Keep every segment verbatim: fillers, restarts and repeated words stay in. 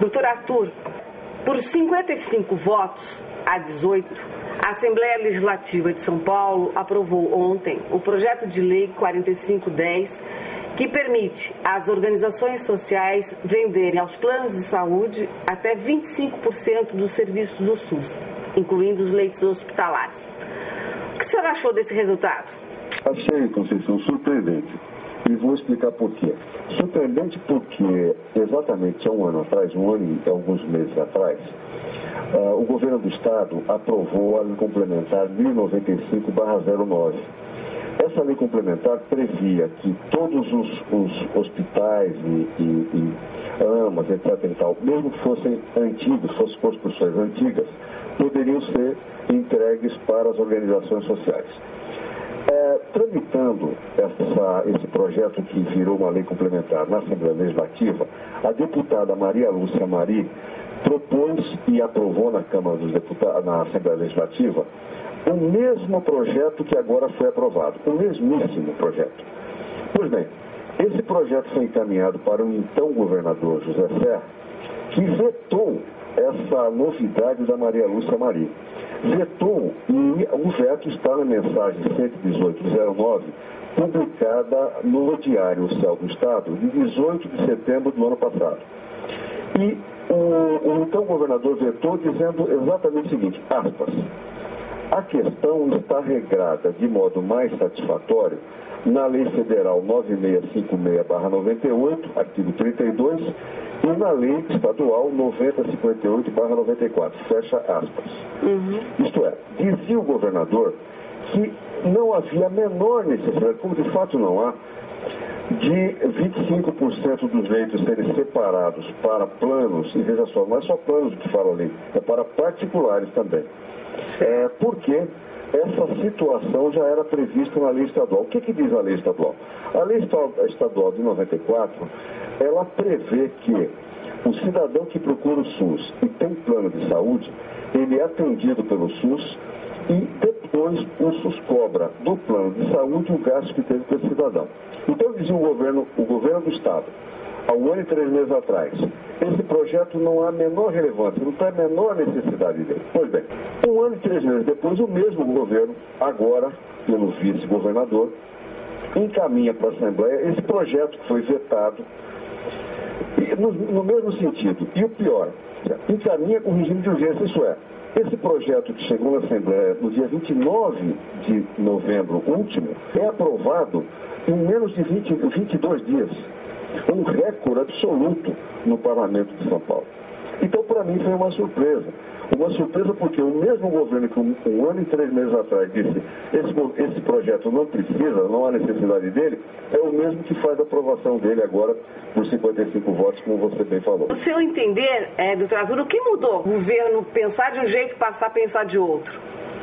Doutor Arthur, por cinquenta e cinco votos a dezoito, a Assembleia Legislativa de São Paulo aprovou ontem o projeto de lei quarenta e cinco dez, que permite às organizações sociais venderem aos planos de saúde até vinte e cinco por cento dos serviços do SUS, incluindo os leitos hospitalares. O que o senhor achou desse resultado? Achei, Conceição, surpreendente. E vou explicar por quê. Surpreendente porque, exatamente há um ano atrás, um ano e alguns meses atrás, uh, o governo do Estado aprovou a lei complementar mil e noventa e cinco barra zero nove. Essa lei complementar previa que todos os, os hospitais e, e, e AMAs, etc e tal, mesmo que fossem antigos, fossem construções antigas, poderiam ser entregues para as organizações sociais. É, tramitando essa, esse projeto que virou uma lei complementar na Assembleia Legislativa, a deputada Maria Lúcia Mari propôs e aprovou na Câmara dos Deputados, na Assembleia Legislativa, o mesmo projeto que agora foi aprovado, o mesmíssimo projeto. Pois bem, esse projeto foi encaminhado para o então governador José Serra, que vetou essa novidade da Maria Lúcia Mari. Vetou, e o veto está na mensagem cento e dezoito zero nove, publicada no Diário Oficial do Estado, de dezoito de setembro do ano passado. E o, o então governador vetou dizendo exatamente o seguinte, aspas, a questão está regrada de modo mais satisfatório na Lei Federal nove mil seiscentos e cinquenta e seis barra noventa e oito, artigo trinta e dois, e na Lei Estadual noventa e cinquenta e oito barra noventa e quatro, fecha aspas. Uhum. Isto é, dizia o governador que não havia a menor necessidade, como de fato não há, de vinte e cinco por cento dos leitos serem separados para planos, e veja só, não é só planos que falam ali, é para particulares também. É, porque essa situação já era prevista na lei estadual. O que, que diz a lei estadual? A lei estadual de noventa e quatro, ela prevê que o cidadão que procura o SUS e tem plano de saúde, ele é atendido pelo SUS e depois o SUS cobra do plano de saúde o gasto que teve com esse cidadão. Então dizia o governo, o governo do Estado, há um ano e três meses atrás, esse projeto não há a menor relevância, não tem a menor necessidade dele. Pois bem, um ano e três meses depois, o mesmo governo, agora, pelo vice-governador, encaminha para a Assembleia esse projeto que foi vetado, no, no mesmo sentido. E o pior, encaminha com regime de urgência, isso é, esse projeto que chegou na Assembleia no dia vinte e nove de novembro último, é aprovado em menos de vinte, vinte e dois dias. Um recorde absoluto no Parlamento de São Paulo. Então, para mim, foi uma surpresa. Uma surpresa porque o mesmo governo que um, um ano e três meses atrás disse esse, esse projeto não precisa, não há necessidade dele, é o mesmo que faz a aprovação dele agora por cinquenta e cinco votos, como você bem falou. No seu entender, é, doutor Arthur, o que mudou? O governo pensar de um jeito e passar a pensar de outro?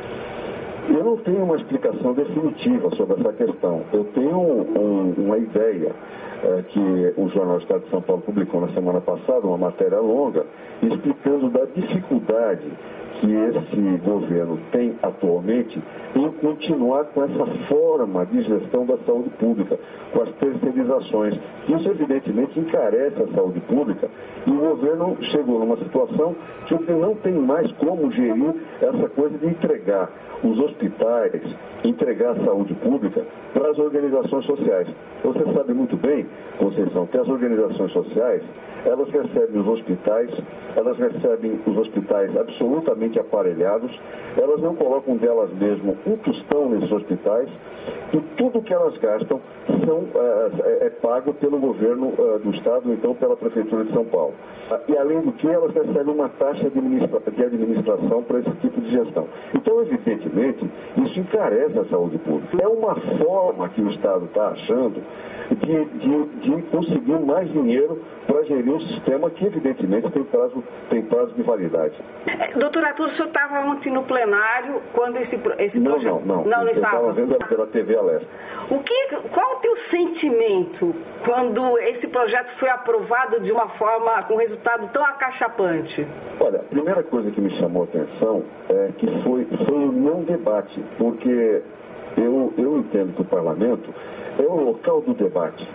Eu não tenho uma explicação definitiva sobre essa questão. Eu tenho um, uma ideia é, que o Jornal do Estado de São Paulo publicou na semana passada, uma matéria longa, explicando da dificuldade que esse governo tem atualmente em continuar com essa forma de gestão da saúde pública, com as terceirizações. Isso, evidentemente, encarece a saúde pública e o governo chegou numa situação que ele não tem mais como gerir essa coisa de entregar os hospitais, entregar a saúde pública para as organizações sociais. Você sabe muito bem, Conceição, que as organizações sociais, elas recebem os hospitais, elas recebem os hospitais absolutamente aparelhados, elas não colocam delas mesmo um tostão nesses hospitais e tudo que elas gastam são, é, é pago pelo governo é, do Estado, então pela Prefeitura de São Paulo. E além do que, elas recebem uma taxa de, administra de administração para esse tipo de gestão. Então, evidentemente, isso encarece a saúde pública. É uma forma que o Estado está achando de, de, de conseguir mais dinheiro para gerir um sistema que, evidentemente, tem prazo, tem prazo de validade. Doutor Arthur, o senhor estava ontem no plenário quando esse, esse não, projeto... Não, não, não. Não, eu estava vendo pela T V Aleste. O que, qual o teu sentimento quando esse projeto foi aprovado de uma forma, com resultado tão acachapante? Olha, a primeira coisa que me chamou a atenção é que foi, foi um não debate, porque eu, eu entendo que o parlamento é o local do debate.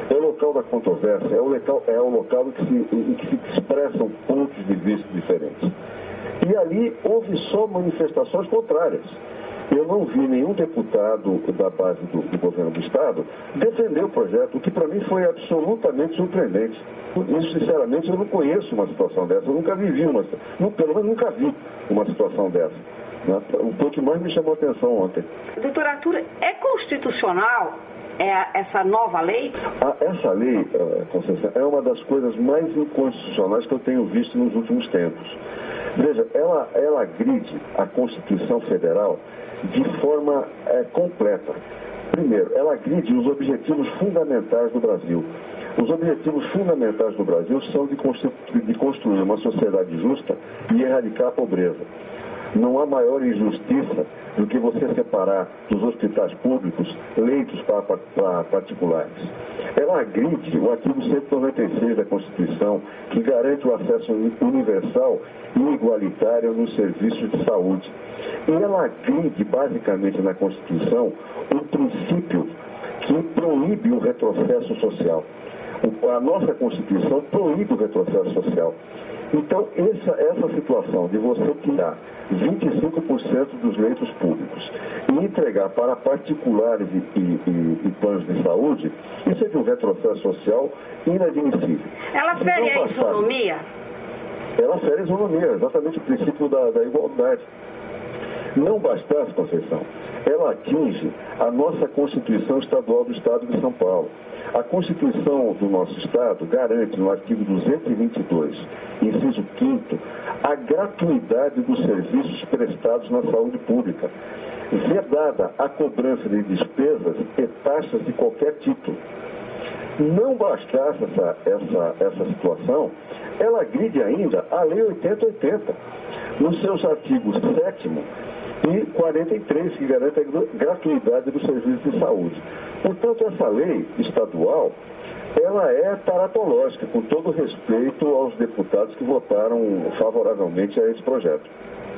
é o local da controvérsia, é o local, é o local em que se, em que se expressam pontos de vista diferentes. E ali houve só manifestações contrárias. Eu não vi nenhum deputado da base do, do governo do Estado defender o projeto, o que para mim foi absolutamente surpreendente. Isso, sinceramente, eu não conheço uma situação dessa, eu nunca vivi uma, não, pelo menos nunca vi uma situação dessa. Né? O que mais me chamou a atenção ontem. Doutor Arthur, é constitucional é essa nova lei? Ah, essa lei, Conceição, é uma das coisas mais inconstitucionais que eu tenho visto nos últimos tempos. Veja, ela, ela agride a Constituição Federal de forma é, completa. Primeiro, ela agride os objetivos fundamentais do Brasil. Os objetivos fundamentais do Brasil são de construir, de construir uma sociedade justa e erradicar a pobreza. Não há maior injustiça do que você separar dos hospitais públicos leitos para, para particulares. Ela agride o artigo cento e noventa e seis da Constituição, que garante o acesso universal e igualitário nos serviços de saúde. E ela agride, basicamente, na Constituição, um princípio que proíbe o retrocesso social. A nossa Constituição proíbe o retrocesso social. Então, essa, essa situação de você tirar vinte e cinco por cento dos leitos públicos e entregar para particulares e, e, e, e planos de saúde, isso é de um retrocesso social inadmissível. Ela fere a isonomia? Ela fere a isonomia, exatamente o princípio da, da igualdade. Não bastasse, Conceição, ela atinge a nossa Constituição Estadual do Estado de São Paulo. A Constituição do nosso Estado garante, no artigo duzentos e vinte e dois, inciso quinto, a gratuidade dos serviços prestados na saúde pública, vedada a cobrança de despesas e taxas de qualquer título. Não bastasse essa, essa, essa situação, ela agride ainda a Lei oitenta oitenta, nos seus artigos sétimo e quarenta e três, que garante a gratuidade dos serviços de saúde. Portanto, essa lei estadual, ela é taratológica, com todo respeito aos deputados que votaram favoravelmente a esse projeto.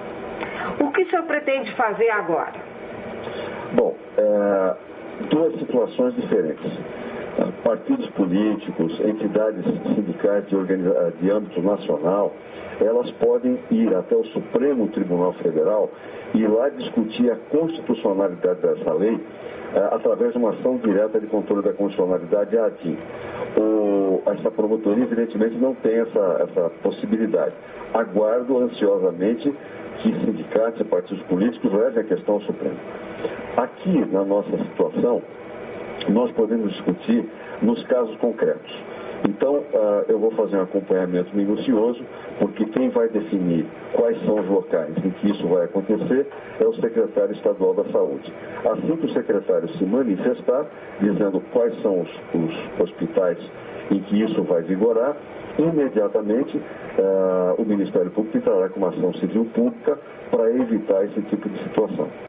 O que o senhor pretende fazer agora? Bom, é, duas situações diferentes. Partidos políticos, entidades sindicais de, organiza... de âmbito nacional, elas podem ir até o Supremo Tribunal Federal e lá discutir a constitucionalidade dessa lei eh, através de uma ação direta de controle da constitucionalidade, a ADIM. O, essa promotoria, evidentemente, não tem essa, essa possibilidade. Aguardo ansiosamente que sindicatos e partidos políticos levem a questão ao Supremo. Aqui, na nossa situação, nós podemos discutir nos casos concretos. Então, uh, eu vou fazer um acompanhamento minucioso, porque quem vai definir quais são os locais em que isso vai acontecer é o secretário estadual da Saúde. Assim que o secretário se manifestar, dizendo quais são os, os hospitais em que isso vai vigorar, imediatamente uh, o Ministério Público entrará com uma ação civil pública para evitar esse tipo de situação.